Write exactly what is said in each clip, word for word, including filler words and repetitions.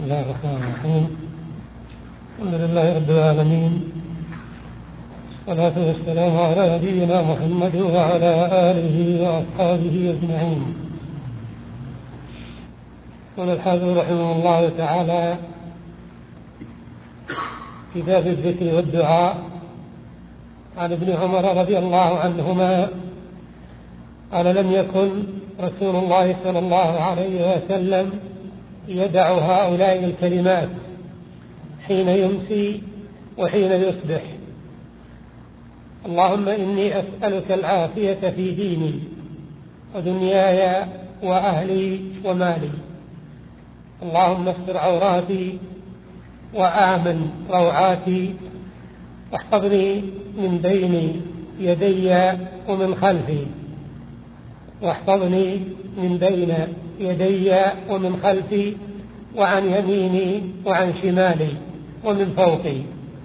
الله الرحمن الرحيم. الحمد لله رب العالمين، والصلاة والسلام على نبينا محمد وعلى آله وأصحابه أجمعين. قال الحافظ رحمه الله تعالى في باب الذكر والدعاء عن ابن عمر رضي الله عنهما قال: لم يكن رسول الله صلى الله عليه وسلم يدع هؤلاء الكلمات حين يمسي وحين يصبح: اللهم إني أسألك العافية في ديني ودنياي وأهلي ومالي، اللهم استر عوراتي وآمن روعاتي، واحفظني من بين يدي ومن خلفي، واحفظني من بين يدي ومن خلفي وعن يميني وعن شمالي ومن فوقي،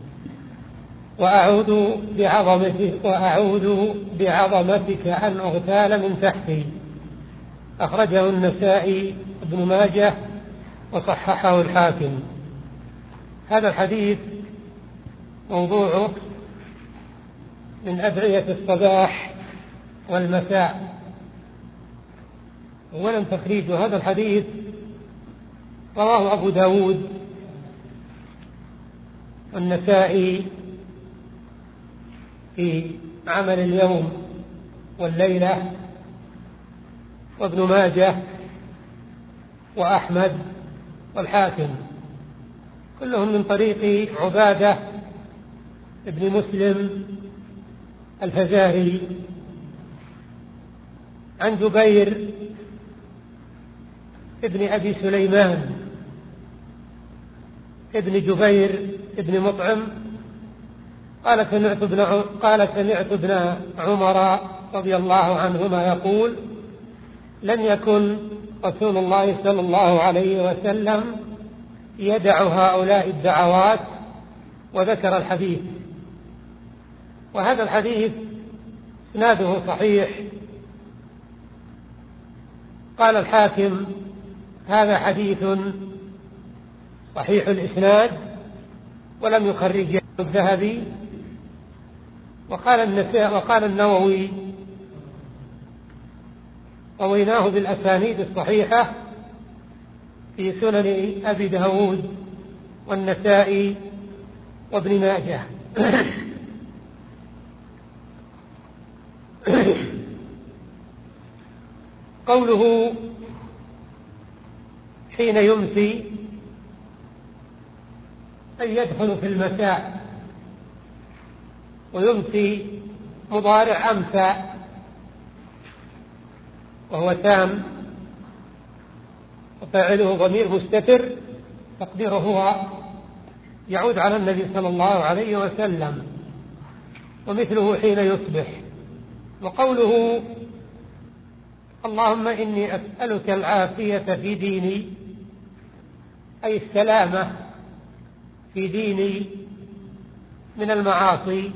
وأعوذ بعظمتك, وأعوذ بعظمتك أن أغتال من تحتي. أخرجه النسائي ابن ماجه وصححه الحاكم. هذا الحديث موضوعه من أدعية الصباح والمساء. أولا تخريج هذا الحديث رواه أبو داود والنسائي في عمل اليوم والليلة، وابن ماجه وأحمد والحاكم، كلهم من طريق عبادة ابن مسلم الفزاري عن جبير ابن أبي سليمان ابن جبير ابن مطعم قال سمعت ابن قال سمعت ابن عمر رضي الله عنهما يقول: لم يكن رسول الله صلى الله عليه وسلم يدع هؤلاء الدعوات، وذكر الحديث. وهذا الحديث إسناده صحيح. قال الحاكم: هذا حديث صحيح الإسناد، ولم يخرجه الذهبي. وقال النسائي وقال النووي: رويناه بالأسانيد الصحيحة في سنن أبي داود والنسائي وابن ماجه. قوله حين يمسي أي يدخل في المساء، ويمسي مضارع أمسى وهو تام، وفاعله ضمير مستتر تقديره هو يعود على النبي صلى الله عليه وسلم، ومثله حين يصبح. وقوله اللهم إني أسألك العافية في ديني أي السلامة في ديني من المعاصي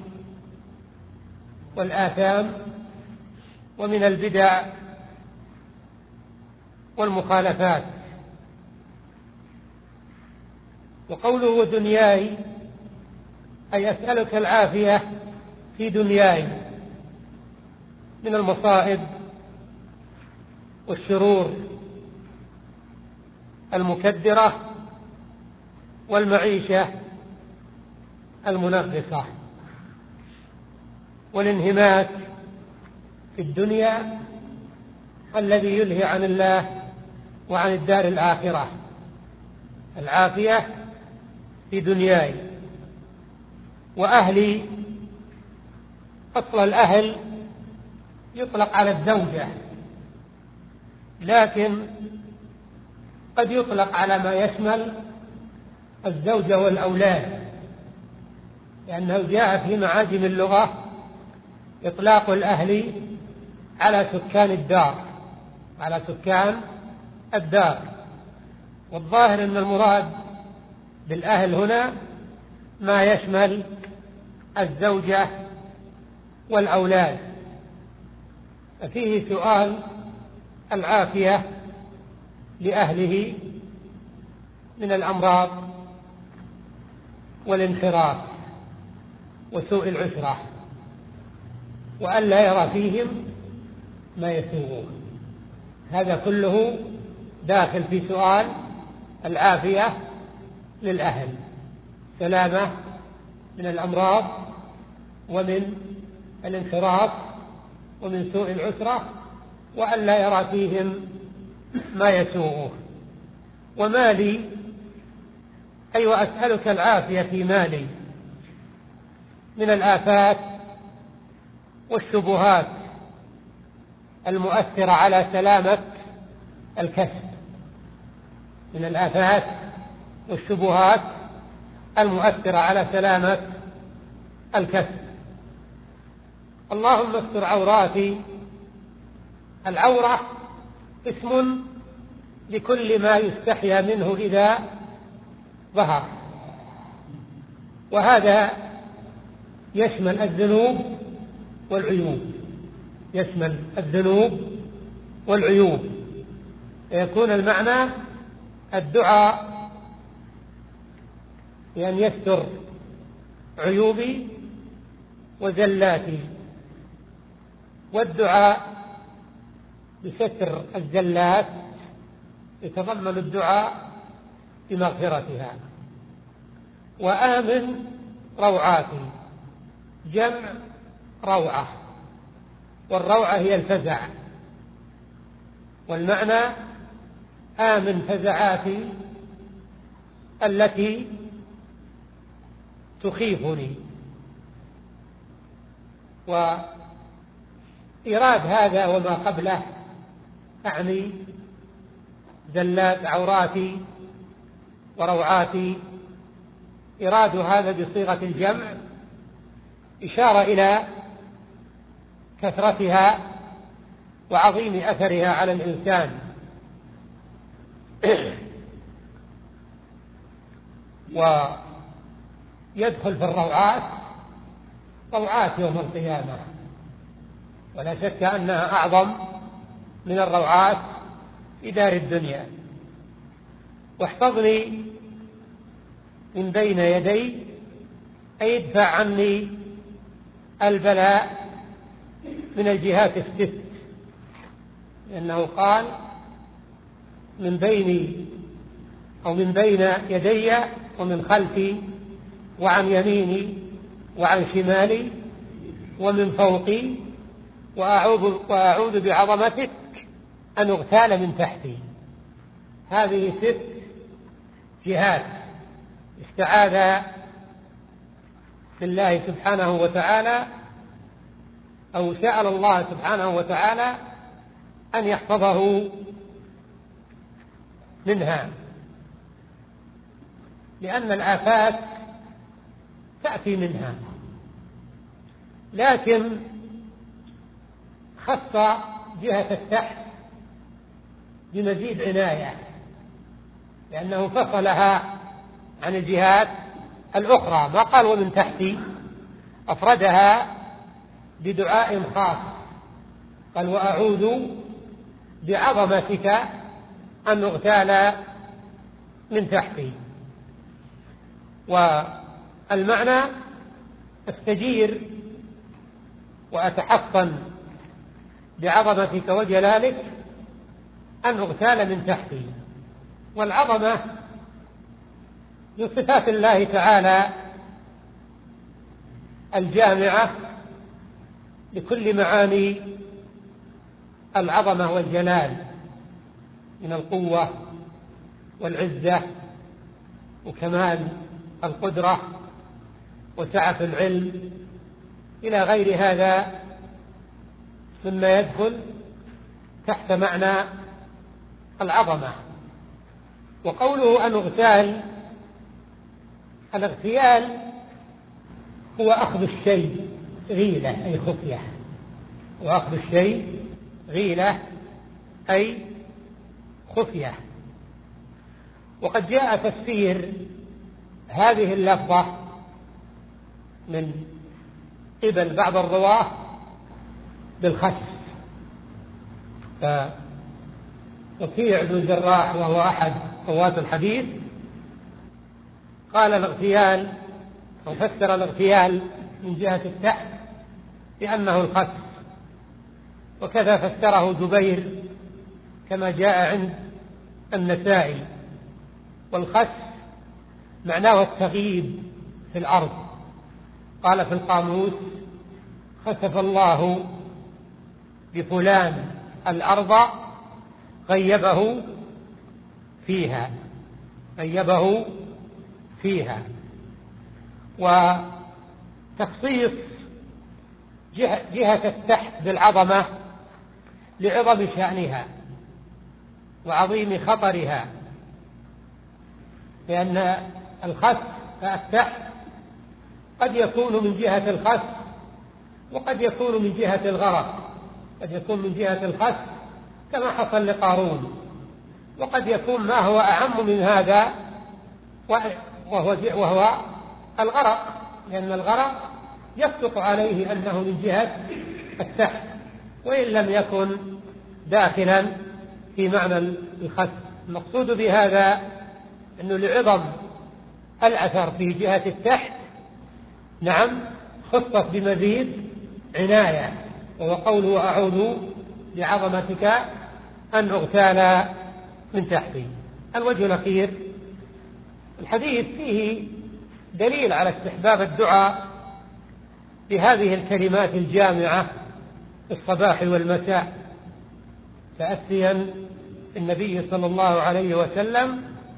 والآثام ومن البدع والمخالفات. وقوله ودنياي أي أسألك العافية في دنياي من المصائب والشرور المكدرة والمعيشة المنغصة والانهماك في الدنيا الذي يلهي عن الله وعن الدار الآخرة. العافية في دنياي. وأهلي، أصل الأهل يطلق على الزوجة، لكن قد يطلق على ما يشمل الزوجة والأولاد، لأنه جاء في معاجم اللغة إطلاق الأهل على سكان الدار على سكان الدار والظاهر أن المراد بالأهل هنا ما يشمل الزوجة والأولاد. ففيه سؤال العافية لأهله من الأمراض والانحراف وسوء العشرة، وألا يرى فيهم ما يسوءه. هذا كله داخل في سؤال العافية للأهل، سلامة من الأمراض ومن الانحراف ومن سوء العشرة، وألا يرى فيهم ما يسوءه. ومالي أي وأسألك العافية في مالي من الآفات والشبهات المؤثرة على سلامة الكسب، من الآفات والشبهات المؤثرة على سلامة الكسب. اللهم استر عوراتي. العورة اسم لكل ما يستحيا منه إذا ظهر، وهذا يشمل الذنوب والعيوب، يشمل الذنوب والعيوب. يكون المعنى الدعاء بأن يستر عيوبي وزلاتي، والدعاء بستر الزلات يتضمن الدعاء بمغفرتها. وآمن روعاتي، جمع روعة، والروعة هي الفزع، والمعنى آمن فزعاتي التي تخيفني. وإيراد هذا وما قبله أعني زلات عوراتي وروعاتي، إيراد هذا بصيغة الجمع إشارة إلى كثرتها وعظيم أثرها على الإنسان. ويدخل في الروعات روعات يوم القيامة، ولا شك أنها أعظم من الروعات في دار الدنيا. واحفظني من بين يدي، أي ادفع عني البلاء من الجهات الست، لأنه قال من بيني أو من بين يدي ومن خلفي وعن يميني وعن شمالي ومن فوقي، وأعوذ, وأعوذ بعظمتك أن أغتال من تحتي. هذه ست جهات استعاذ بالله سبحانه وتعالى، أو سأل الله سبحانه وتعالى أن يحفظه منها، لأن الآفات تأتي منها، لكن خص جهة التحت بمزيد عناية، لأنه فصلها عن الجهات الأخرى، ما قال ومن تحتي، أفردها بدعاء خاص، قال وأعوذ بعظمتك أن أغتال من تحتي. والمعنى استجير وأتحصن بعظمتك وجلالك أن أغتال من تحتي. والعظمة من صفات الله تعالى الجامعة لكل معاني العظمة والجلال من القوة والعزة وكمال القدرة وسعة العلم إلى غير هذا مما يدخل تحت معنى العظمة. وقوله أن اغتال، الاغتيال هو أخذ الشيء غيلة أي خفية، وأخذ الشيء غيلة أي خفية. وقد جاء تفسير هذه اللفظة من قبل بعض الرواة بالخسف، فوكيع بن الجراح وهو أحد رواة الحديث قال الاغتيال أو فسر الاغتيال من جهة التحت بأنه الخسف، وكذا فسره جبير كما جاء عند النسائي. والخسف معناه التغييب في الأرض. قال في القاموس: خسف الله بفلان الأرض غيبه فيها غيبه فيها وتخصيص جهة, جهة التحت بالعظمة لعظم شأنها وعظيم خطرها، لأن الخسف التحت قد يكون من جهة الخسف وقد يكون من جهة الغرق. قد يكون من جهة الخسف كما حصل لقارون، وقد يكون ما هو أعم من هذا وهو, وهو الغرق، لأن الغرق يصدق عليه أنه من جهة التحت وإن لم يكن داخلا في معنى الخسف. المقصود بهذا أنه لعظم الأثر في جهة التحت نعم خصص بمزيد عناية، وهو قوله: أعوذ بعظمتك أن أغتال من تحتي. الوجه الأخير، الحديث فيه دليل على استحباب الدعاء بهذه الكلمات الجامعة في الصباح والمساء، تأسيا النبي صلى الله عليه وسلم،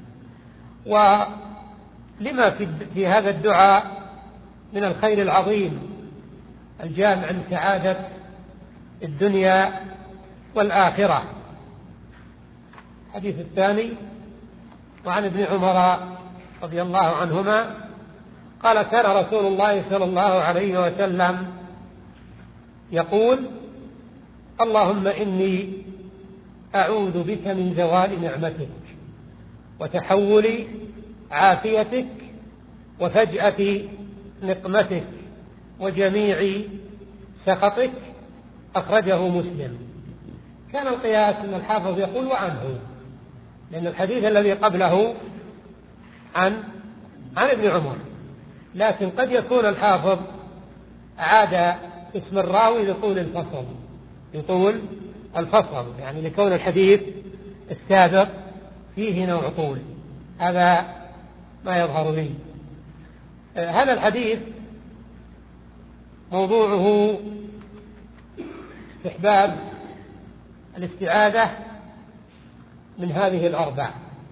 ولما في هذا الدعاء من الخير العظيم الجامع عن سعادة الدنيا والآخرة. الحديث الثاني: وعن ابن عمر رضي الله عنهما قال: كان رسول الله صلى الله عليه وسلم يقول: اللهم إني أعوذ بك من زوال نعمتك وتحول عافيتك وفجأة نقمتك وجميع سخطك. أخرجه مسلم. كان القياس أن الحافظ يقول: وعنه، لأن الحديث الذي قبله عن عن ابن عمر، لكن قد يكون الحافظ عاد اسم الراوي لطول الفصل يطول الفصل يعني لكون الحديث السابق فيه نوع طول. هذا ما يظهر لي. هذا الحديث موضوعه استحباب الاستعاذة من هذه الأربع.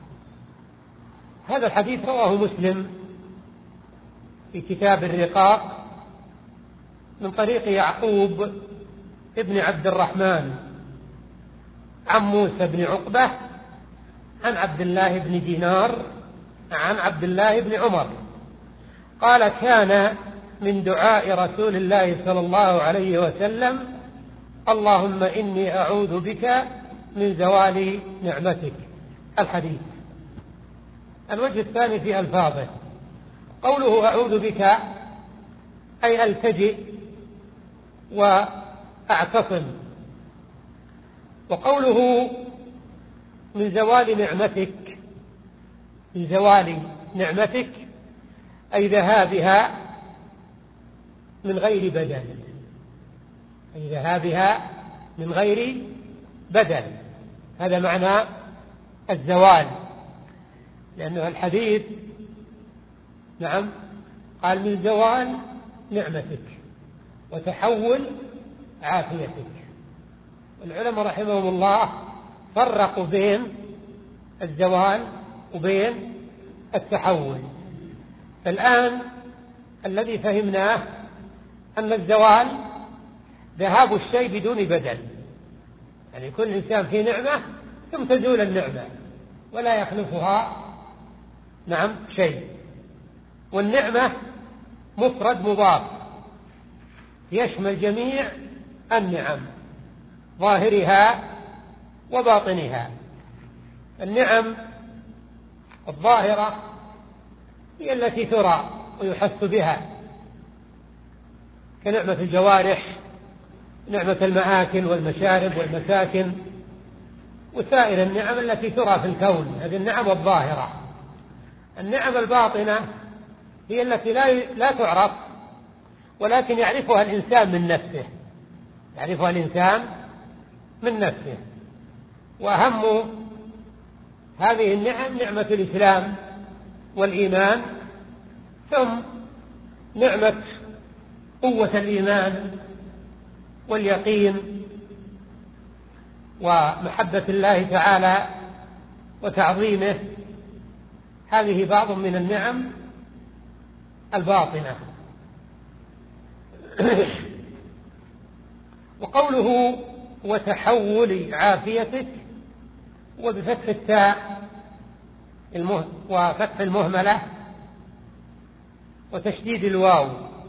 هذا الحديث رواه مسلم في كتاب الرقاق من طريق يعقوب ابن عبد الرحمن عن موسى بن عقبة عن عبد الله بن دينار عن عبد الله بن عمر قال: كان من دعاء رسول الله صلى الله عليه وسلم: اللهم إني أعوذ بك من زوال نعمتك. الحديث. الوجه الثاني في ألفاظه: قوله أعوذ بك أي ألتجئ وأعتصم، وقوله من زوال نعمتك من زوال نعمتك أي ذهابها من غير بدل أي ذهابها من غير بدل هذا معنى الزوال، لأنه الحديث نعم قال: من زوال نعمتك وتحول عافيتك. العلماء رحمهم الله فرقوا بين الزوال وبين التحول. الآن الذي فهمناه أن الزوال ذهاب الشيء بدون بدل، يعني كل إنسان في نعمة ثم تزول النعمة ولا يخلفها نعم شيء. والنعمة مفرد مضاف يشمل جميع النعم ظاهرها وباطنها. النعم الظاهرة هي التي ترى ويحس بها، كنعمة الجوارح، نعمة المآكل والمشارب والمساكن وسائر النعم التي ترى في الكون، هذه النعم الظاهرة. النعم الباطنة هي التي لا لا تعرف، ولكن يعرفها الإنسان من نفسه، يعرفها الإنسان من نفسه. وأهم هذه النعم نعمة الإسلام والإيمان، ثم نعمة قوة الإيمان واليقين ومحبة الله تعالى وتعظيمه. هذه بعض من النعم الباطنة. وقوله وتحول عافيتك، وبفتح التاء وفتح المهملة وتشديد الواو،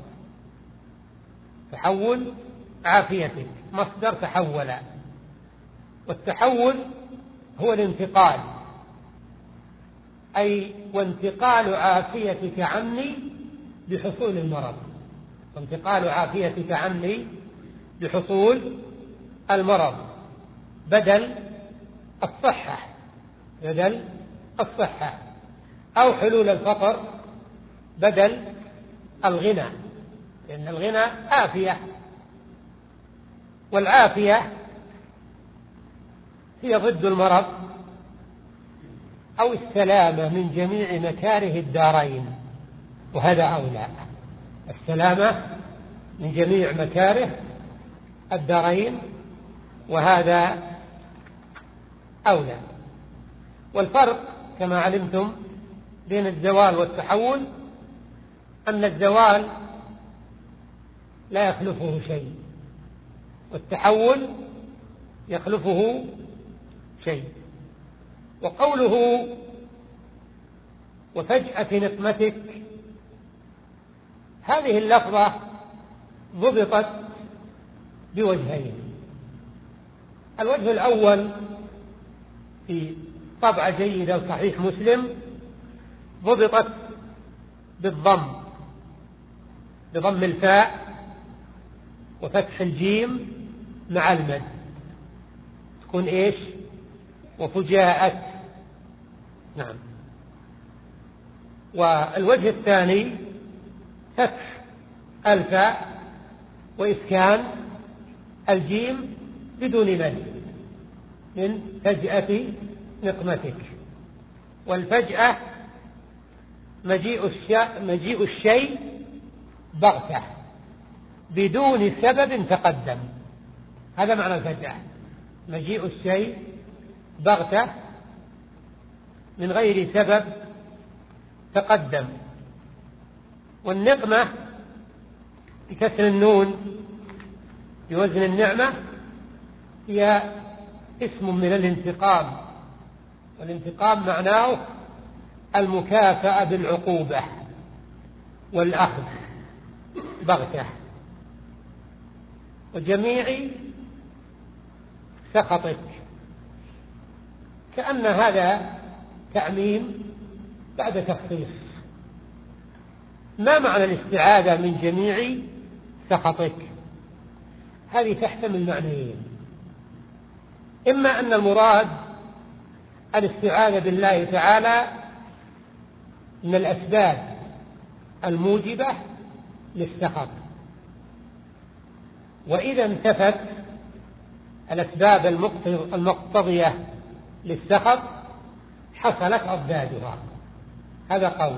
تحول عافيتك مصدر تحول. والتحول هو الانتقال، أي وانتقال عافيتك عني بحصول المرض، وانتقال عافيتك عني بحصول المرض، بدل الصحة، بدل الصحة، أو حلول الفقر بدل الغنى، لأن الغنى عافية، والعافية هي ضد المرض أو السلامة من جميع مكاره الدارين، وهذا أولى، السلامة من جميع مكاره الدارين، وهذا أولى. والفرق كما علمتم بين الزوال والتحول أن الزوال لا يخلفه شيء، والتحول يخلفه شيء. وقوله وفجأة نقمتك، هذه اللفظة ضبطت بوجهين. الوجه الأول في طبعة جيدة وصحيح مسلم ضبطت بالضم، بضم الفاء وفتح الجيم مع المد، تكون إيش؟ وفجاءت. نعم. والوجه الثاني فتح الفاء وإسكان الجيم بدون مد، من فجأة نقمتك. والفجأة مجيء الشيء, مجيء الشيء بغتة بدون سبب تقدم، هذا معنى الفجأة، مجيء الشيء بغتة من غير سبب تقدم. والنقمة بكسر النون بوزن النعمة هي اسم من الانتقام، والانتقام معناه المكافأة بالعقوبة والأخذ بغتة. وجميع سخطك، كأن هذا تعميم بعد تخصيص. ما معنى الاستعاذة من جميع سخطك؟ هذه تحتمل معنيين، إما أن المراد الاستعاذة بالله تعالى من الأسباب الموجبة للسخط، وإذا انتفت الأسباب المقتضية للسخط حصلت أضدادها، هذا قول.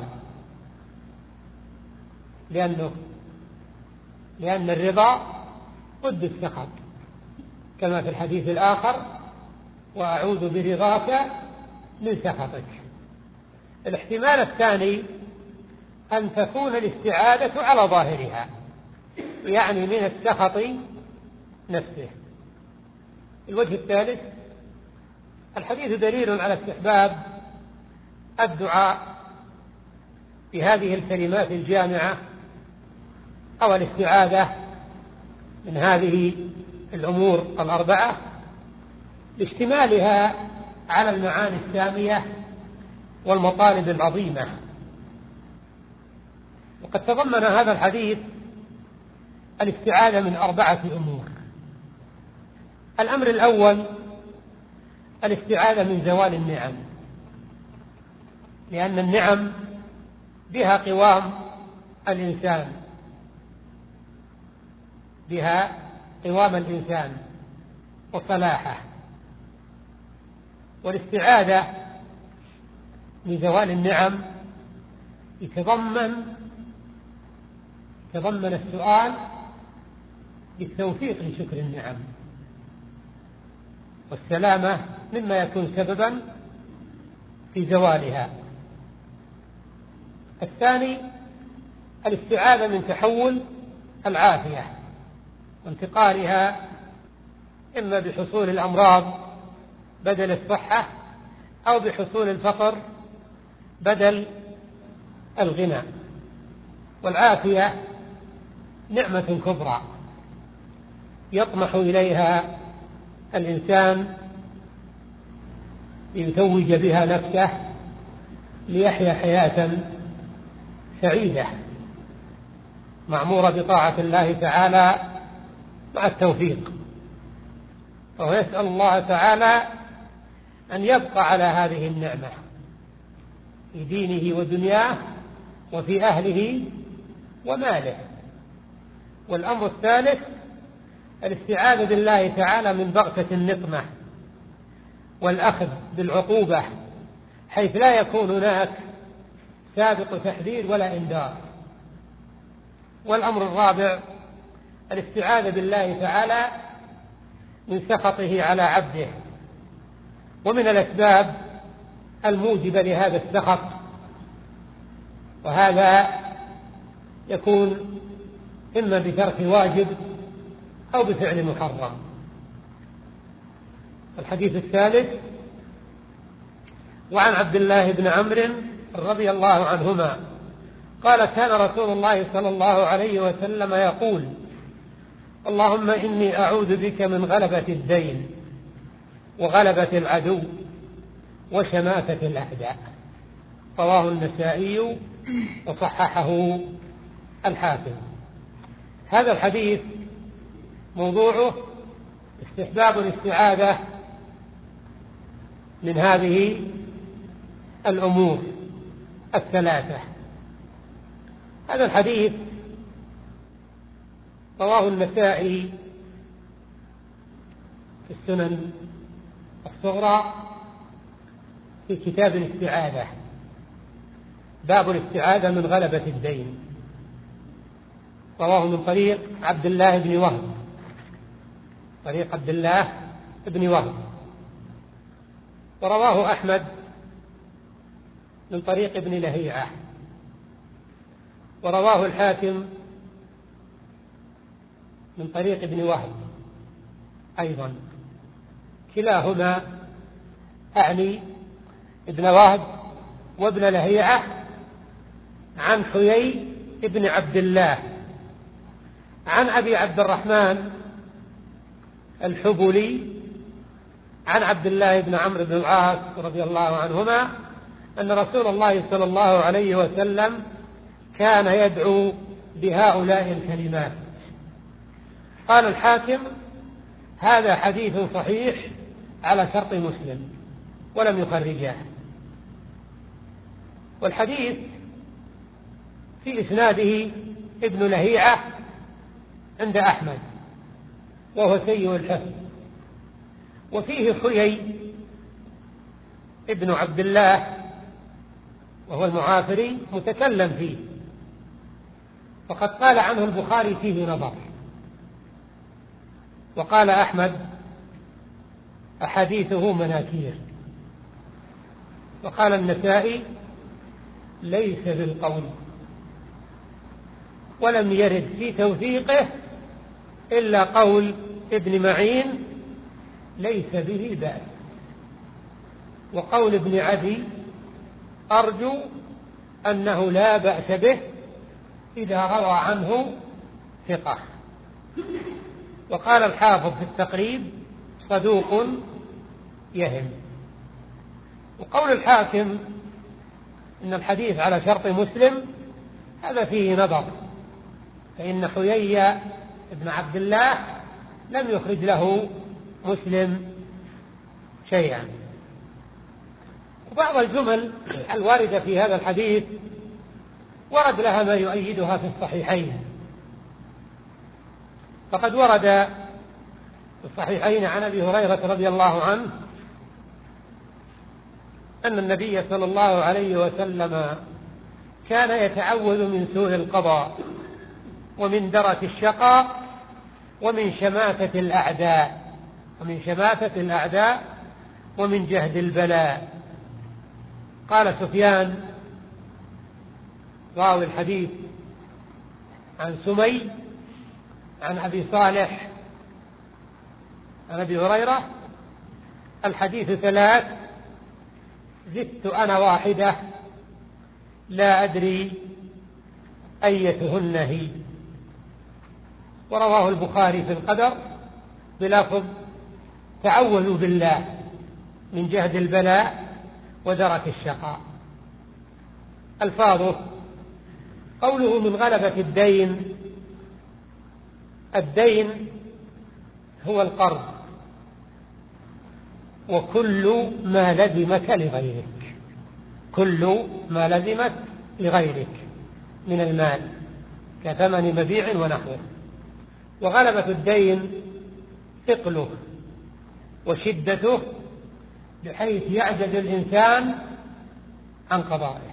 لأنه لأن الرضا ضد السخط، كما في الحديث الآخر وأعوذ برضاك من سخطك. الاحتمال الثاني أن تكون الاستعاذة على ظاهرها، يعني من السخط نفسه. الوجه الثالث، الحديث دليل على استحباب الدعاء بهذه الكلمات الجامعة أو الاستعاذة من هذه الأمور الأربعة لاشتمالها على المعاني السامية والمطالب العظيمة. وقد تضمن هذا الحديث الاستعاذة من أربعة أمور. الأمر الأول الاستعاذة من زوال النعم، لأن النعم بها قوام الإنسان، بها قوام الإنسان وصلاحه. والاستعاذة من زوال النعم يتضمن يتضمن السؤال بالتوفيق لشكر النعم والسلامة مما يكون سببا في زوالها. الثاني الاستعاذة من تحول العافية وانتقالها إما بحصول الأمراض بدل الصحة أو بحصول الفقر بدل الغنى. والعافية نعمة كبرى يطمح إليها الإنسان ليتوج بها نفسه ليحيا حياة سعيدة معمورة بطاعة الله تعالى مع التوفيق. وهو يسأل الله تعالى أن يبقى على هذه النعمة في دينه ودنياه وفي أهله وماله. والأمر الثالث الاستعاذة بالله تعالى من بغتة النقمة والأخذ بالعقوبة حيث لا يكون هناك سابق تحذير ولا إنذار. والأمر الرابع الاستعاذة بالله تعالى من سخطه على عبده. ومن الأسباب الموجبة لهذا السخط، وهذا يكون إما بترك واجب أو بفعل محرم. الحديث الثالث وعن عبد الله بن عمرو رضي الله عنهما قال كان رسول الله صلى الله عليه وسلم يقول اللهم إني أعوذ بك من غلبة الدين وغلبة العدو وشماتة الأعداء. رواه النسائي وصححه الحاكم. هذا الحديث موضوعه استحباب الاستعاذة من هذه الأمور الثلاثة. هذا الحديث رواه النسائي في السنن الصغرى في كتاب الاستعاذة، باب الاستعاذة من غلبة الدين. رواه من طريق عبد الله بن وهب، طريق عبد الله بن وهب. ورواه أحمد من طريق ابن لهيعة. ورواه الحاكم من طريق ابن وهب أيضا. كلاهما أعني ابن وهب وابن لهيعة عن حيي ابن عبد الله عن أبي عبد الرحمن الحبلي عن عبد الله بن عمرو بن العاص رضي الله عنهما أن رسول الله صلى الله عليه وسلم كان يدعو بهؤلاء الكلمات. قال الحاكم هذا حديث صحيح على شرط مسلم ولم يخرجاه. والحديث في إسناده ابن لهيعة عند أحمد وهو سيء الحفظ، وفيه حيي ابن عبد الله وهو المعافري متكلم فيه، وقد قال عنه البخاري فيه نظر. وقال أحمد أحاديثه مناكير. وقال النسائي ليس بالقول، ولم يرد في توثيقه إلا قول ابن معين ليس به بأس، وقول ابن عدي أرجو أنه لا بأس به إذا روى عنه ثقة. وقال الحافظ في التقريب صدوق يهم. وقول الحاكم إن الحديث على شرط مسلم هذا فيه نظر، فإن حيي ابن عبد الله لم يخرج له مسلم شيئا. وبعض الجمل الواردة في هذا الحديث ورد لها ما يؤيدها في الصحيحين، فقد ورد في الصحيحين عن أبي هريرة رضي الله عنه أن النبي صلى الله عليه وسلم كان يتعوذ من سوء القضاء ومن درك الشقاء ومن شماتة الأعداء ومن شماتة الأعداء ومن جهد البلاء. قال سفيان راوي الحديث عن سمي عن أبي صالح عن أبي هريرة: الحديث ثلاث زدت أنا واحدة لا أدري أيتهن هي. ورواه البخاري في القدر بلفظ: تعوذوا بالله من جهد البلاء ودرك الشقاء. ألفاظه: قوله من غلبة الدين، الدين هو القرض وكل ما لزمك لغيرك، كل ما لزمك لغيرك من المال كثمن مبيع ونحوه. وغلبة الدين ثقله وشدته بحيث يعجز الإنسان عن قضائه.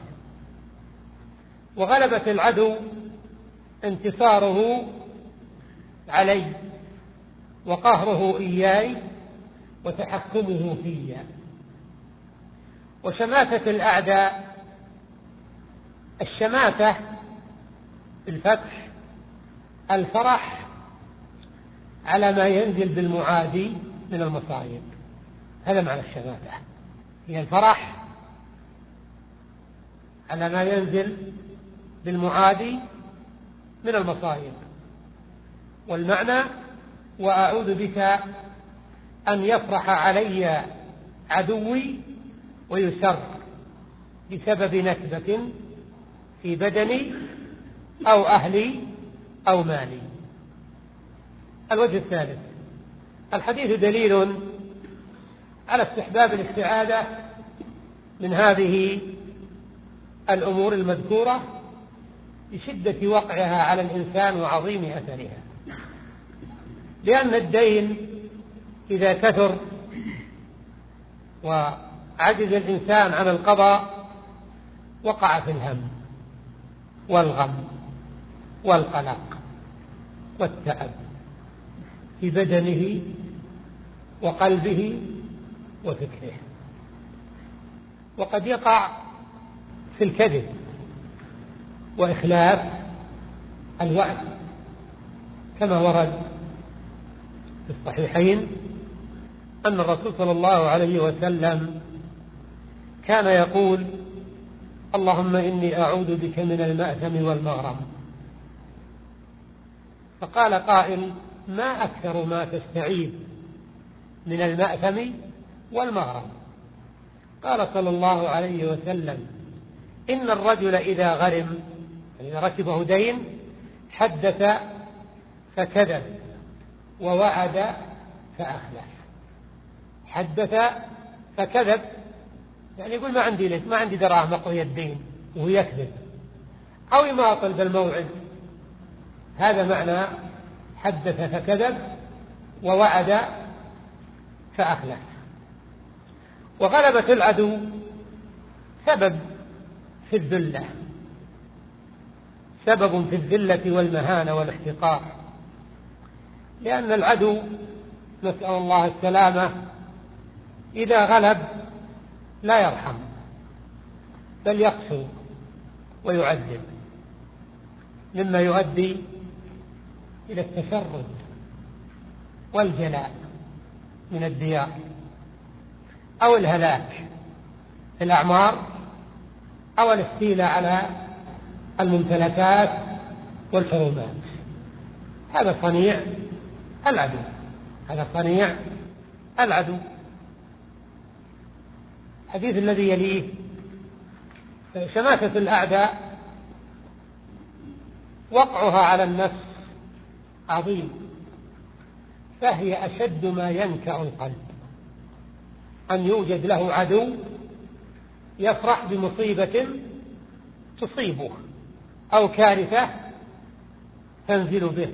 وغلبة العدو انتصاره علي وقهره إياي وتحكمه في. وشماتة الأعداء، الشماتة بالفتح الفرح على ما ينزل بالمعادي من المصائب، هذا معنى الشماتة، هي الفرح على ما ينزل بالمعادي من المصائب. والمعنى: وأعوذ بك أن يفرح علي عدوي ويسر بسبب نكبة في بدني أو أهلي أو مالي. الوجه الثالث: الحديث دليل على استحباب الاستعاذة من هذه الأمور المذكورة بشدة وقعها على الإنسان وعظيم أثرها، لأن الدين إذا كثر وعجز الإنسان عن القضاء وقع في الهم والغم والقلق والتعب في بدنه وقلبه وفكره. وقد يقع في الكذب وإخلاف الوعد، كما ورد في الصحيحين أن الرسول صلى الله عليه وسلم كان يقول: اللهم إني أعوذ بك من المأثم والمغرم. فقال قائل: ما أكثر ما تستعيذ من المأثم والمغرم؟ قال صلى الله عليه وسلم: إن الرجل إذا غرم، إذا ركبه دين، حدث فكذب ووعد فأخلف. حدث فكذب يعني يقول ما عندي ليش ما عندي دراهم أقضي الدين وهو يكذب، أو يماطل بالموعد، هذا معنى حدث فكذب ووعد فأخلف. وغلبة العدو سبب في الذلة، سبب في الذلة والمهانة والاحتقار، لأن العدو نسأل الله السلامة إذا غلب لا يرحم بل يقسو ويعذب، مما يؤدي إلى التشرد والجلاء من الديار أو الهلاك في الأعمار أو الاستيلاء على الممتلكات والحرمات. هذا صنيع العدو، هذا صنيع العدو. الحديث الذي يليه: شماتة الأعداء وقعها على النفس عظيم، فهي أشد ما ينكأ القلب، أن يوجد له عدو يفرح بمصيبة تصيبه أو كارثة تنزل به.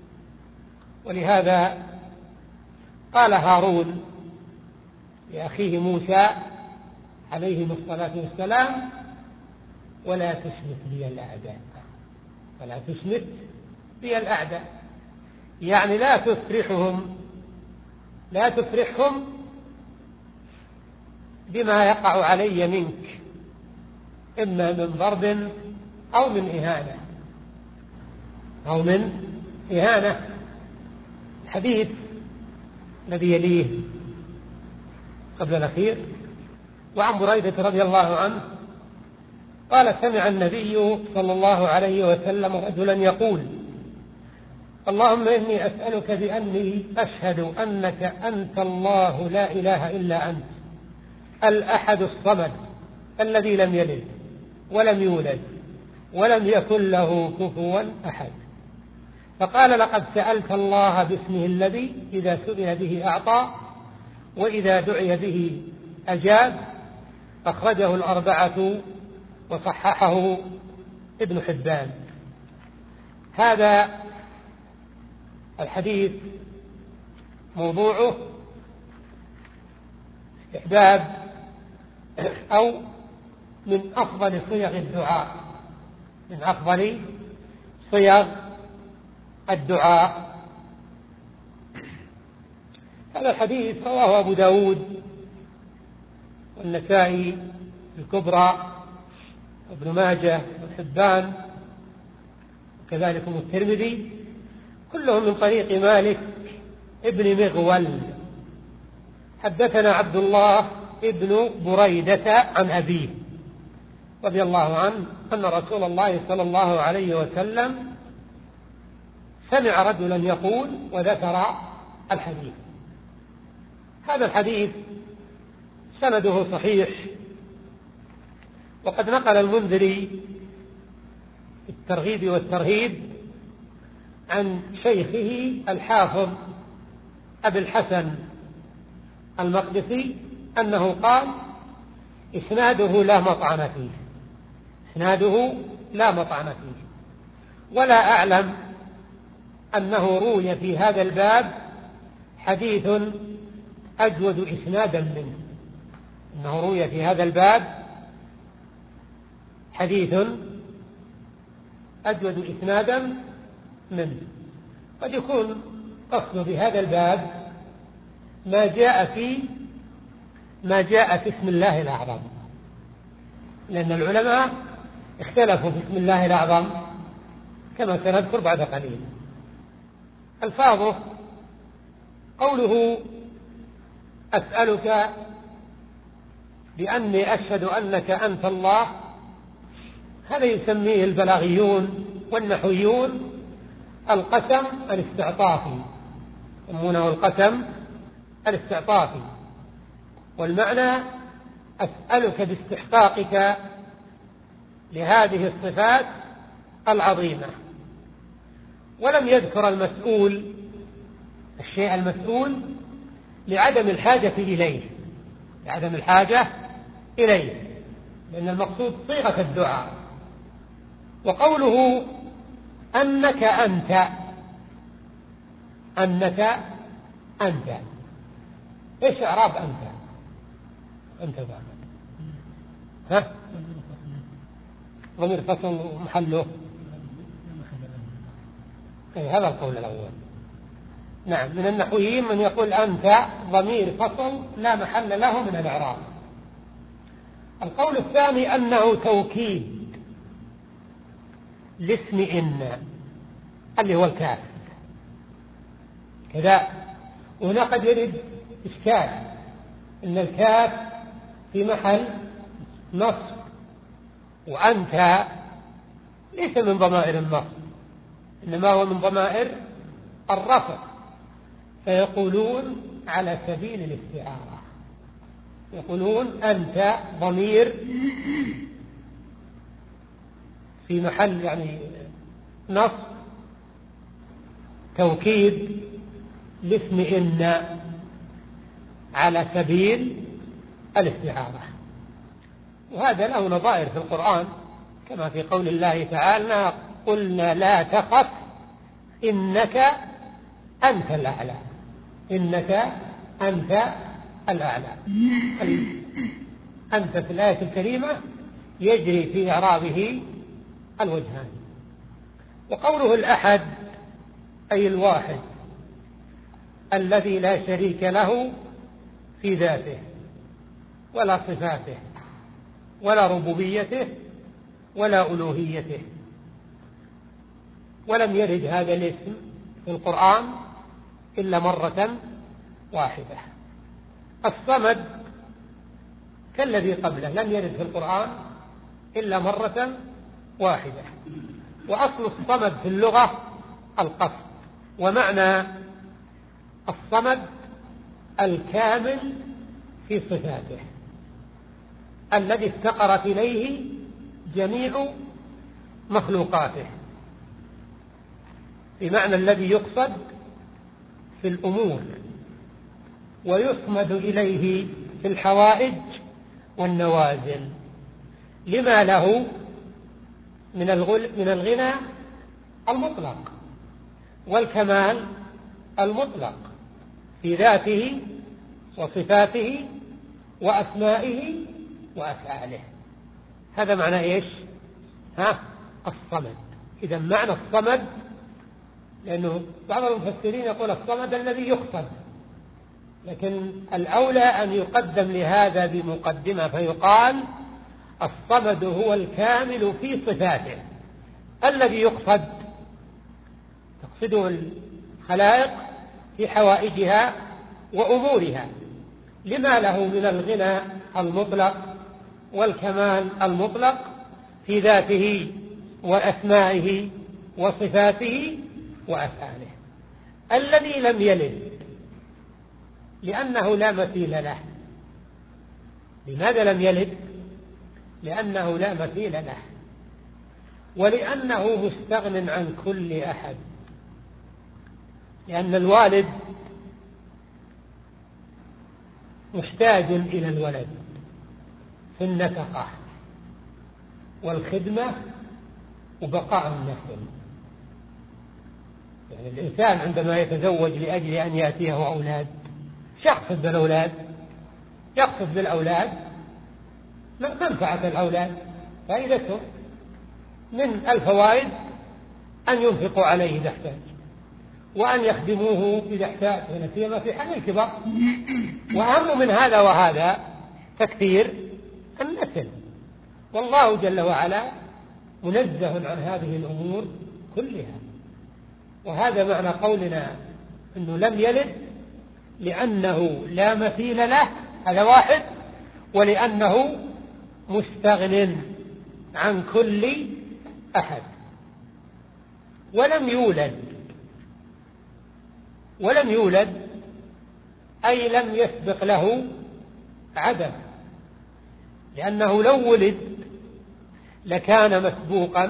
ولهذا قال هارون لأخيه موسى عليهم الصلاة والسلام: ولا تشمت بي الأعداء، ولا تشمت بي الأعداء، يعني لا تفرحهم لا تفرحهم بما يقع علي منك، إما من ضرب أو من إهانة أو من إهانة. الحديث الذي يليه قبل الأخير وعن بريدة رضي الله عنه قال: سمع النبي صلى الله عليه وسلم رجلا يقول: اللهم إني أسألك بأني أشهد أنك أنت الله لا إله إلا أنت الأحد الصمد الذي لم يلد ولم يولد ولم يكن له كفوا أحد. فقال: لقد سألت الله باسمه الذي إذا سئل به أعطى وإذا دعي به أجاب. أخرجه الأربعة وصححه ابن حبان. هذا الحديث موضوعه استحباب أو من أفضل صيغ الدعاء من أفضل صيغ الدعاء. هذا الحديث رواه أبو داود والنسائي الكبرى وابن ماجه والحبان وكذلك الترمذي، كلهم من طريق مالك ابن مغول. حدثنا عبد الله ابن بريدة عن أبيه رضي الله عنه أن رسول الله صلى الله عليه وسلم سمع رجلا يقول وذكر الحديث. هذا الحديث سنده صحيح، وقد نقل المنذري في الترغيب والترهيب عن شيخه الحافظ أبي الحسن المقدسي أنه قال: إسناده لا مطعن فيه إسناده لا مطعن فيه ولا أعلم أنه روي في هذا الباب حديث أجود إسنادا منه أنه روي في هذا الباب حديث أجود إسنادا منه. قد يكون قصده بهذا الباب ما جاء في ما جاء في اسم الله الأعظم، لأن العلماء اختلفوا في اسم الله الأعظم كما سنذكر بعد قليل. ألفاظه: قوله: أسألك بأني أشهد أنك أنت الله، هذا يسميه البلاغيون والنحويون القسم الاستعطافي، يسمونه القسم الاستعطافي، والمعنى أسألك باستحقاقك لهذه الصفات العظيمة. ولم يذكر المسؤول الشيء المسؤول لعدم الحاجة إليه لعدم الحاجة إليه لأن المقصود صيغة الدعاء. وقوله أنك أنت أنك أنت إيش إعراب أنت؟ أنت بعد ها ضمير فصل محله أي هذا القول الأول. نعم، من النحويين من يقول أنت ضمير فصل لا محل له من الإعراب. القول الثاني أنه توكيد لاسم إن اللي هو الكاف كذا. وهنا قد يرد إشكال إن الكاف في محل نصب وأنت ليس من ضمائر النصب إنما هو من ضمائر الرفع، فيقولون على سبيل الاستعارة يقولون أنت ضمير في محل يعني نصب توكيد لاسم إن على سبيل الاستعارة. وهذا له نظائر في القرآن، كما في قول الله تعالى: قلنا لا تخف إنك أنت الأعلى، إنك أنت الأعلى. أنت في الآية الكريمة يجري في إعرابه الوجهان. وقوله الأحد أي الواحد الذي لا شريك له في ذاته ولا صفاته ولا ربوبيته ولا ألوهيته. ولم يرد هذا الاسم في القرآن إلا مرة واحدة. الصمد كالذي قبله لم يرد في القرآن إلا مرة واحدة. وأصل الصمد في اللغة القصد، ومعنى الصمد الكامل في صفاته الذي افتقرت إليه جميع مخلوقاته، بمعنى الذي يقصد في الأمور ويصمد إليه في الحوائج والنوازل، لما له من من الغنى المطلق والكمال المطلق في ذاته وصفاته وأسمائه وأفعاله. هذا معنى إيش؟ ها؟ الصمد. إذا معنى الصمد، لأنه بعض المفسرين يقول الصمد الذي يقصد، لكن الأولى أن يقدم لهذا بمقدمة فيقال الصمد هو الكامل في صفاته الذي يقصد، تقصده الخلائق في حوائجها وأمورها، لما له من الغنى المطلق والكمال المطلق في ذاته وأسمائه وصفاته وأفعاله. الذي لم يلد لأنه لا مثيل له. لماذا لم يلد؟ لأنه لا مثيل له، ولأنه مستغن عن كل أحد. لأن الوالد محتاج إلى الولد في النفقة والخدمة وبقاء النسل. يعني الإنسان عندما يتزوج لأجل أن يأتيه أولاد، يقصد بالأولاد يقصد بالأولاد منفعة الأولاد، فائدتهم. من الفوائد أن ينفقوا عليه إذا احتاج، وأن يخدموه إذا احتاج، ونسيما في حال الكبر. وأهم من هذا وهذا تكثير النسل، والله جل وعلا منزه عن هذه الأمور كلها. وهذا معنى قولنا أنه لم يلد، لأنه لا مثيل له، هذا واحد، ولأنه مستغن عن كل أحد. ولم يولد ولم يولد أي لم يسبق له عدم، لأنه لو ولد لكان مسبوقا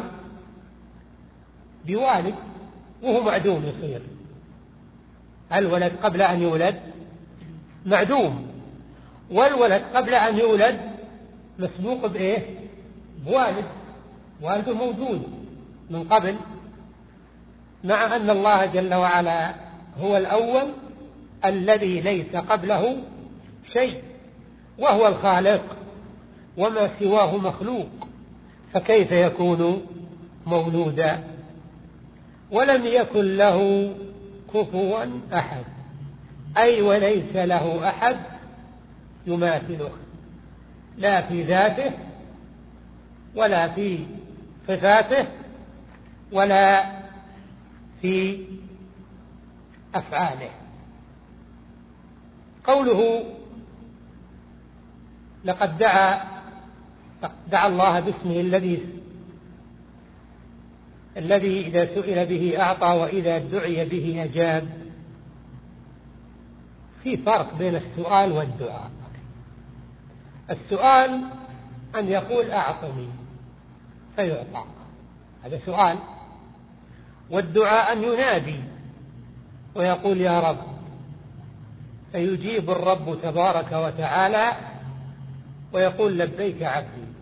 بوالد وهو معدوم يصير. الولد قبل أن يولد معدوم، والولد قبل أن يولد مسبوق بإيه؟ بوالد، والده موجود من قبل، مع أن الله جل وعلا هو الأول الذي ليس قبله شيء، وهو الخالق، وما سواه مخلوق، فكيف يكون مولودا؟ ولم يكن له كفوا أحد، أي وليس له أحد يماثله، لا في ذاته ولا في صفاته ولا في أفعاله. قوله لقد دعا دعا الله باسمه الذي الذي إذا سئل به أعطى وإذا دعي به أجاب. في فرق بين السؤال والدعاء. السؤال أن يقول أعطني فيعطى، هذا سؤال. والدعاء أن ينادي ويقول يا رب، فيجيب الرب تبارك وتعالى ويقول لبيك عبدي.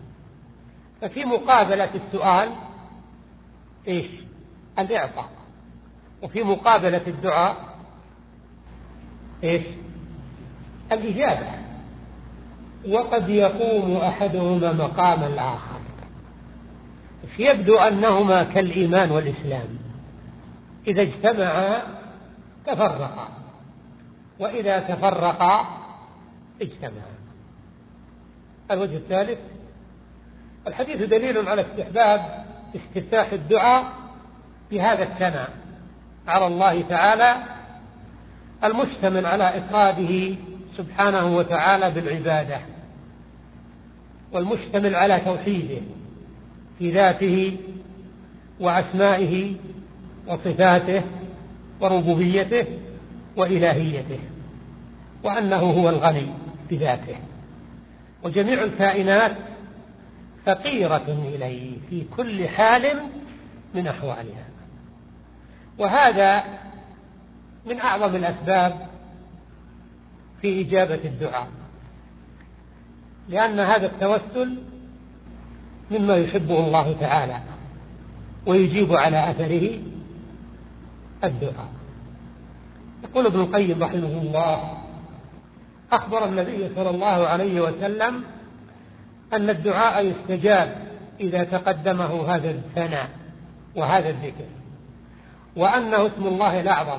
ففي مقابلة السؤال إيش؟ الإعطاء، وفي مقابلة الدعاء إيش؟ الإجابة. وقد يقوم أحدهما مقام الآخر، فيبدو أنهما كالإيمان والإسلام، إذا اجتمعا تفرقا، وإذا تفرقا اجتمعا. الوجه الثالث: الحديث دليل على استحباب استفتاح الدعاء بهذا الثناء على الله تعالى المشتمل على إفراده سبحانه وتعالى بالعبادة، والمشتمل على توحيده في ذاته وأسمائه وصفاته وربوبيته وإلهيته، وأنه هو الغني بذاته، وجميع الكائنات فقيرة إليه في كل حال من أحوالها. وهذا من أعظم الأسباب في إجابة الدعاء، لأن هذا التوسل مما يحبه الله تعالى ويجيب على أثره الدعاء. يقول ابن القيم رحمه الله: أخبر النبي صلى الله عليه وسلم أن الدعاء يستجاب إذا تقدمه هذا الثناء وهذا الذكر، وأنه اسم الله الأعظم،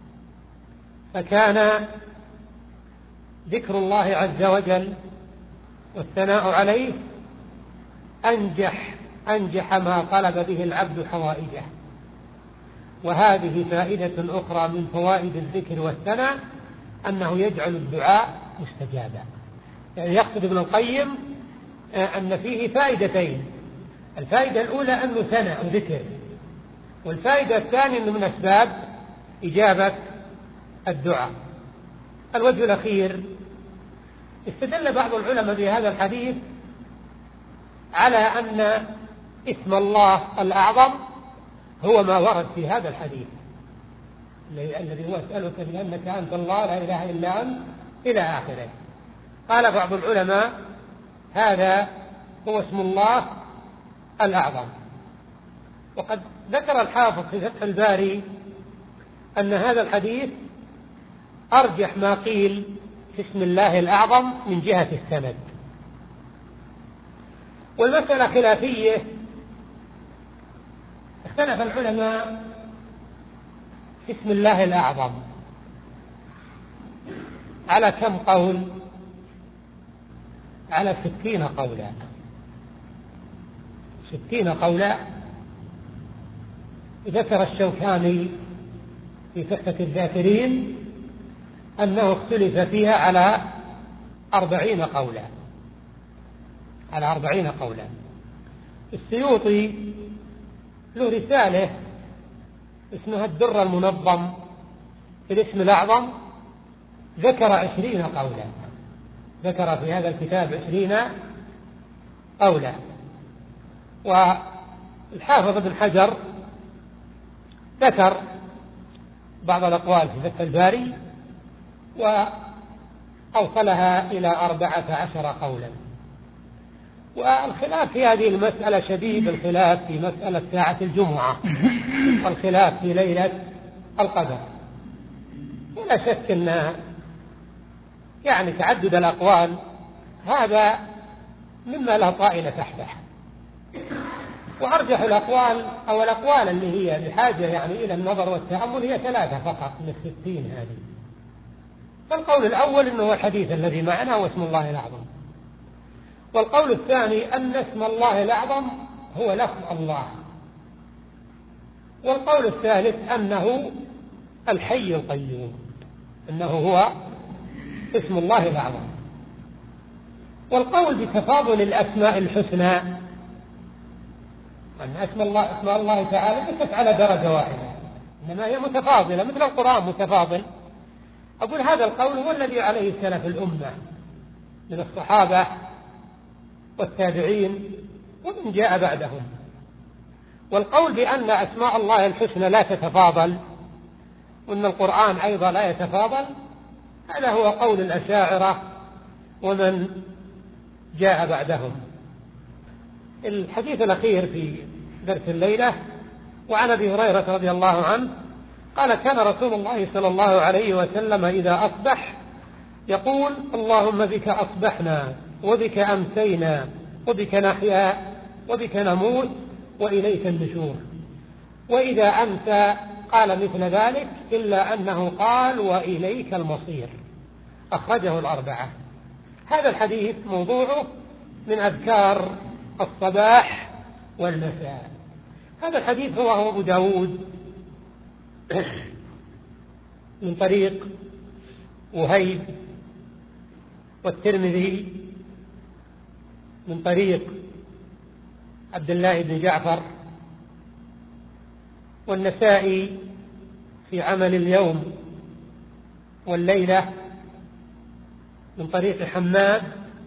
فكان ذكر الله عز وجل والثناء عليه أنجح أنجح ما طلب به العبد حوائجه. وهذه فائدة أخرى من فوائد الذكر والثناء، أنه يجعل الدعاء مستجابا. يعني يقصد ابن القيم أن فيه فائدتين: الفائدة الأولى أنه ثناء وذكر، والفائدة الثانية أنه من أسباب إجابة الدعاء. الوجه الأخير: استدل بعض العلماء بهذا الحديث على أن اسم الله الأعظم هو ما ورد في هذا الحديث الذي هو: أسألك بأنك أنت الله لا إله إلا أنت، إلى آخره. قال بعض العلماء: هذا هو اسم الله الأعظم. وقد ذكر الحافظ في فتح الباري أن هذا الحديث أرجح ما قيل في اسم الله الأعظم من جهة السند. والمسألة خلافية، اختلف العلماء في اسم الله الأعظم على كم قول؟ على ستين قولا ستين قولا. ذكر الشوكاني في تحفة الذاكرين أنه اختلف فيها على أربعين قولا على أربعين قولا. السيوطي له رسالة اسمها الدر المنظم في الاسم الأعظم، ذكر عشرين قولا ذكر في هذا الكتاب عشرين قولا. والحافظ ابن حجر ذكر بعض الأقوال في فتح الباري وأوصلها إلى أربعة عشر قولا. والخلاف في هذه المسألة شديد، الخلاف في مسألة ساعة الجمعة، والخلاف في ليلة القدر. ولا شك أن يعني تعدد الأقوال هذا مما لا طائل تحته. وأرجح الأقوال أو الأقوال اللي هي بحاجة يعني إلى النظر والتأمل هي ثلاثة فقط من الستين هذه. فالقول الأول أنه الحديث الذي معنا هو اسم الله الأعظم. والقول الثاني أن اسم الله الأعظم هو لفظ الله. والقول الثالث أنه الحي القيوم، أنه هو اسم الله الأعظم. والقول بتفاضل الأسماء الحسنى، أن اسم الله اسماء الله تعالى ليست على درجة واحدة، إنما هي متفاضلة مثل القرآن متفاضل. أقول هذا القول هو الذي عليه سلف الأمة من الصحابة والتابعين ومن جاء بعدهم. والقول بأن أسماء الله الحسنى لا تتفاضل وأن القرآن أيضا لا يتفاضل، هذا هو قول الأشاعرة ومن جاء بعدهم. الحديث الأخير في درس الليلة وعن أبي هريرة رضي الله عنه قال كان رسول الله صلى الله عليه وسلم إذا أصبح يقول اللهم بك أصبحنا وبك أمسينا وبك نحيا وبك نموت وإليك النشور. وإذا أمسى قال مثل ذلك إلا أنه قال وإليك المصير. أخرجه الأربعة. هذا الحديث موضوعه من أذكار الصباح والمساء. هذا الحديث هو أبو داود من طريق وهيب، والترمذي من طريق عبد الله بن جعفر، والنسائي في عمل اليوم والليلة من طريق حماد،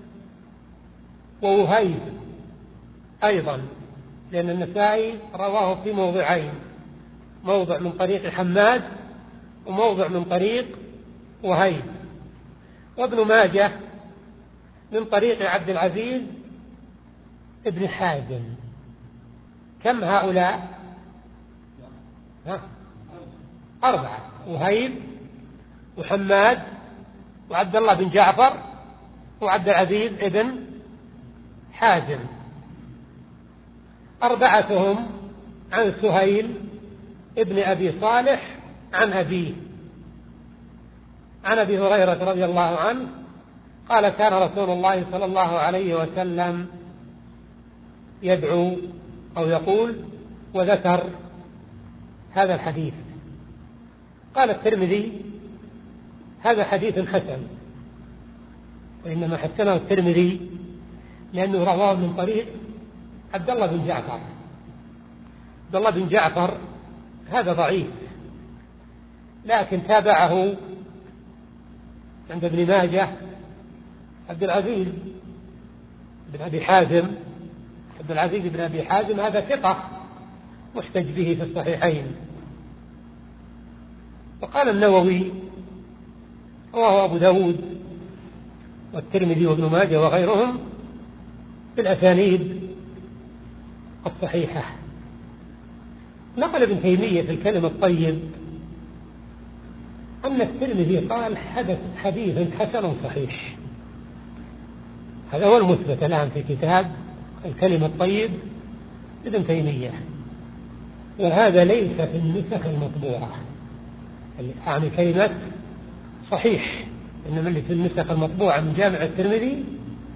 ووهيب أيضا، لأن النسائي رواه في موضعين، موضع من طريق حماد وموضع من طريق وهيب. وابن ماجه من طريق عبد العزيز ابن حازم. كم هؤلاء؟ ها؟ أربعة: وهيب وحماد وعبد الله بن جعفر وعبد العزيز ابن حازم. أربعتهم عن سهيل ابن أبي صالح عن أبيه عن أبي هريرة رضي الله عنه قال كان رسول الله صلى الله عليه وسلم يدعو أو يقول، وذكر هذا الحديث. قال الترمذي هذا حديث حسن، وإنما حسنه الترمذي لأنه رواه من طريق عبد الله بن جعفر. عبد الله بن جعفر هذا ضعيف، لكن تابعه عند ابن ماجه عبد العزيز بن أبي حازم. عبد العزيز بن أبي حازم هذا ثقة محتج به في الصحيحين. وقال النووي رواه أبو داود والترمذي وابن ماجه وغيرهم بالأسانيد الصحيحة. نقل ابن تيمية في الكلم الطيب أن الترمذي قال حدث حديث حسن صحيح. هذا هو المثبت الآن في كتاب الكلم الطيب ابن تيمية، وهذا ليس في النسخ المطبوعة، يعني كلمة صحيح، إنما اللي في النسخ المطبوعة من جامع الترمذي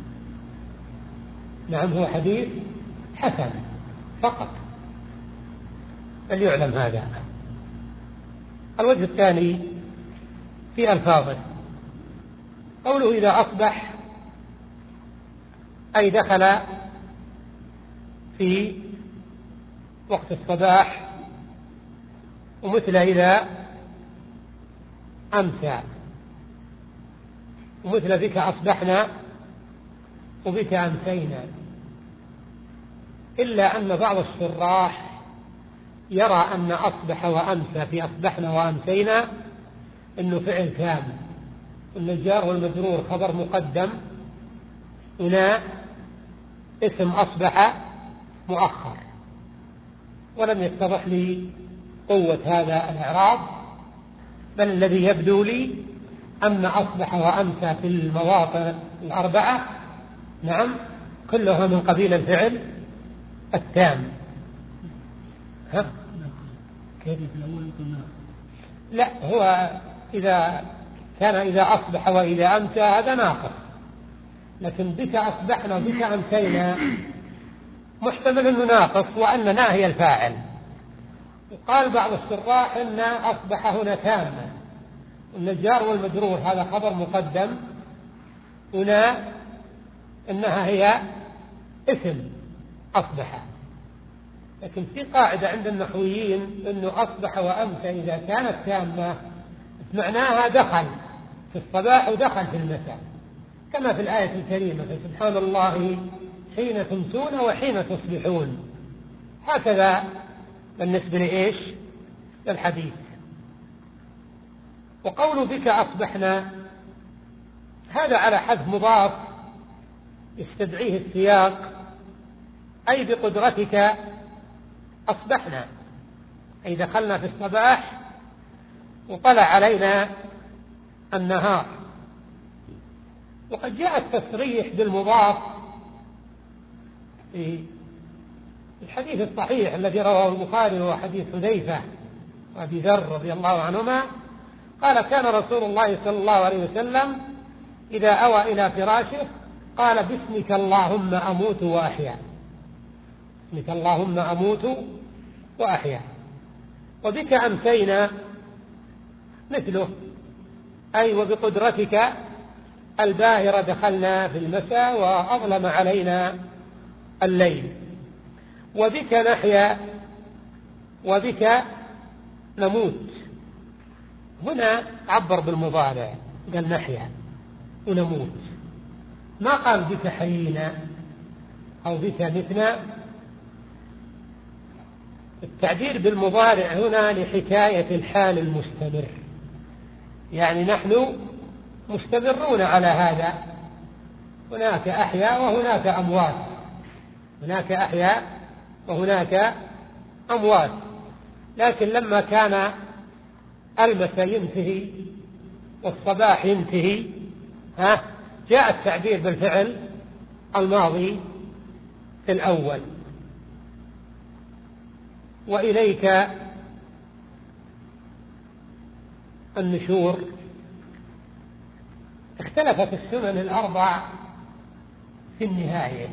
نعم هو حديث حسن فقط، فليعلم هذا. الوجه الثاني في ألفاظه قوله إذا أصبح أي دخل في وقت الصباح، ومثل إذا أمسى، ومثل بك أصبحنا وبك أمسينا. إلا أن بعض الشراح يرى أن أصبح وأمسى في أصبحنا وأمسينا إنه فعل تام، إن الجار والمجرور خبر مقدم، هنا اسم أصبح مؤخر، ولم يتضح لي قوة هذا الإعراب، بل الذي يبدو لي أن أصبح وأمسى في المواطن الأربعة نعم كلها من قبيل الفعل التام. ها؟ كيف الأول قلنا؟ لا، هو إذا كان إذا أصبح وإذا أمسى هذا ناقص، لكن بك أصبحنا وبك أمسينا محتمل أنه ناقص وأن ناهي الفاعل. وقال بعض الشراح أن أصبح هنا تامة، أن الجار والمجرور هذا خبر مقدم، هنا أنها هي اسم أصبح. لكن في قاعدة عند النحويين أنه أصبح وأمسى إذا كانت تامة معناها دخل في الصباح ودخل في المساء، كما في الآية الكريمة سبحان الله حين تمسون وحين تصبحون. هكذا بالنسبة لإيش؟ للحديث. وقول بك أصبحنا هذا على حذف مضاف يستدعيه السياق أي بقدرتك أصبحنا، أي دخلنا في الصباح وطلع علينا النهار. وقد جاء التصريح بالمضاف في الحديث الصحيح الذي رواه البخاري وهو حديث حذيفة وأبي ذر رضي الله عنهما قال: كان رسول الله صلى الله عليه وسلم إذا أوى إلى فراشه قال: باسمك اللهم أموت وأحيا، باسمك اللهم أموت وأحيا. وبك أمسينا مثله، أي وبقدرتك الباهرة دخلنا في المساء وأظلم علينا الليل. وبك نحيا وبك نموت. هنا عبر بالمضارع، قال نحيا ونموت، ما قال بك حيينا أو بك متنا. التعبير بالمضارع هنا لحكاية الحال المستمر، يعني نحن مستمرون على هذا، هناك أحياء وهناك أموات، هناك أحياء وهناك أموات. لكن لما كان المساء ينتهي والصباح ينتهي ها جاء التعبير بالفعل الماضي في الأول. وإليك النشور. اختلفت السنن الأربع في النهاية،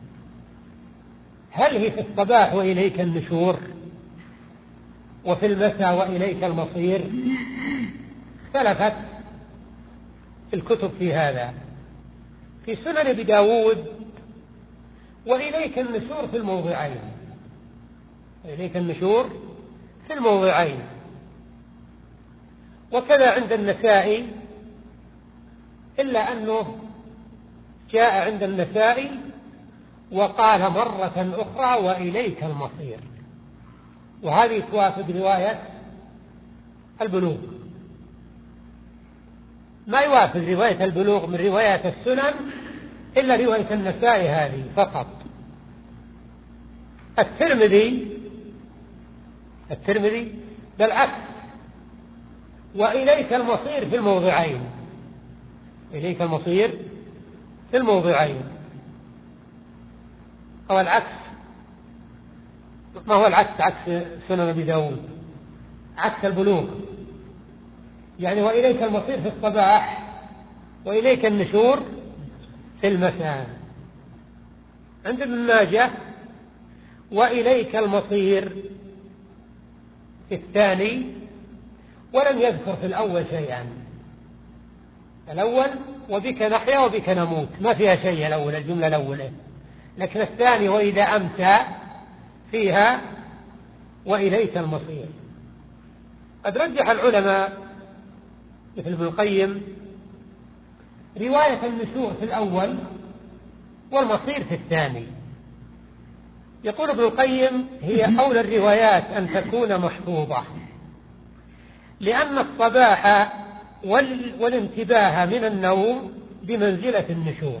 هل هي في الصباح وإليك النشور وفي المساء وإليك المصير؟ اختلفت الكتب في هذا. في سنن أبي داود وإليك النشور في الموضعين، إليك النشور في الموضعين. وكذا عند النسائي، إلا أنه جاء عند النسائي وقال مرة أخرى وإليك المصير، وهذه توافق رواية البلوغ، ما يوافق رواية البلوغ من رواية السنن إلا رواية النسائي هذه فقط. الترمذي الترمذي بالعكس، وإليك المصير في الموضعين، إليك المصير في الموضعين. أو العكس، ما هو العكس؟ عكس سنن أبي داود، عكس البلوغ، يعني وإليك المصير في الصباح وإليك النشور في المساء. عند ابن ماجه وإليك المصير في الثاني، ولم يذكر في الأول شيئا. الأول وبك نحيا وبك نموت ما فيها شيء الأول، الجملة الأولى. لكن الثاني وإذا أمسى فيها وإليك المصير. قد رجح العلماء مثل ابن القيم رواية النشور في الأول والمصير في الثاني. يقول ابن القيم هي أولى الروايات أن تكون محفوظة، لأن الصباح والانتباه من النوم بمنزلة النشور،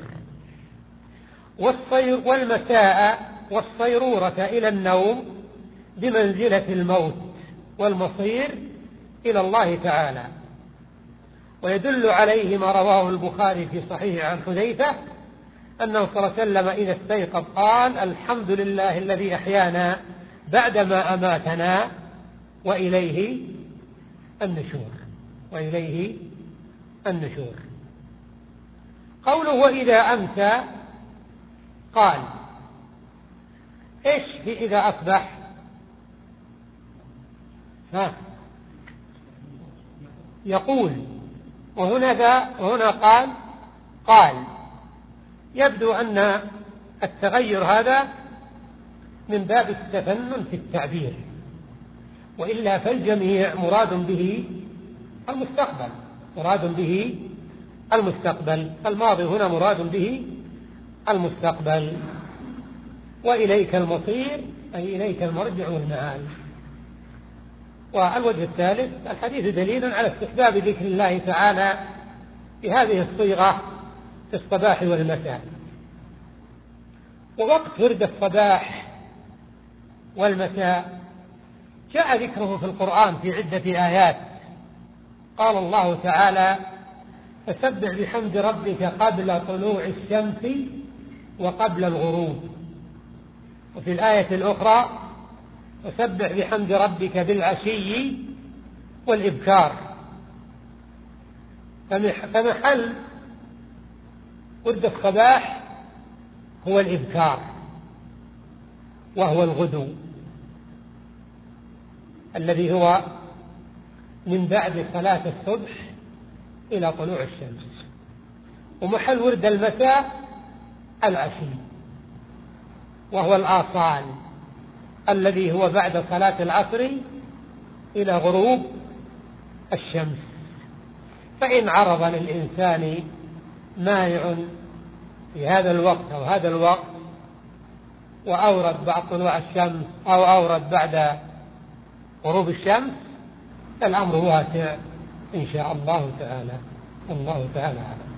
والمساء والصيرورة إلى النوم بمنزلة الموت والمصير إلى الله تعالى. ويدل عليه ما رواه البخاري في صحيح عن حذيفة أنه صلى الله عليه وسلم إذا استيقظ قال: الحمد لله الذي أحيانا بعدما أماتنا وإليه النشور، وإليه النشور. قوله وإذا أمسى قال إيش في إذا أصبح؟ ها يقول، وهنا ذا وهنا قال قال يبدو أن التغير هذا من باب التفنن في التعبير، وإلا فالجميع مراد به المستقبل، مراد به المستقبل. الماضي هنا مراد به المستقبل. وإليك المصير أي إليك المرجع والمآل. والوجه الثالث الحديث دليل على استحباب ذكر الله تعالى بهذه الصيغة في الصباح والمساء. ووقت ورد الصباح والمساء جاء ذكره في القرآن في عدة آيات. قال الله تعالى: فسبح بحمد ربك قبل طلوع الشمس وقبل الغروب. وفي الآية الأخرى: فسبح بحمد ربك بالعشي والإبكار. فمحل ورد الصباح هو الإبكار، وهو الغدو الذي هو من بعد صلاة الصبح إلى طلوع الشمس. ومحل ورد المساء العشي، وهو الآصال الذي هو بعد صلاة العصر إلى غروب الشمس. فإن عرض للإنسان مانع في هذا الوقت أو هذا الوقت وأورد بعد طلوع الشمس أو أورد بعد غروب الشمس، الأمر واسع إن شاء الله تعالى. الله تعالى أعلم.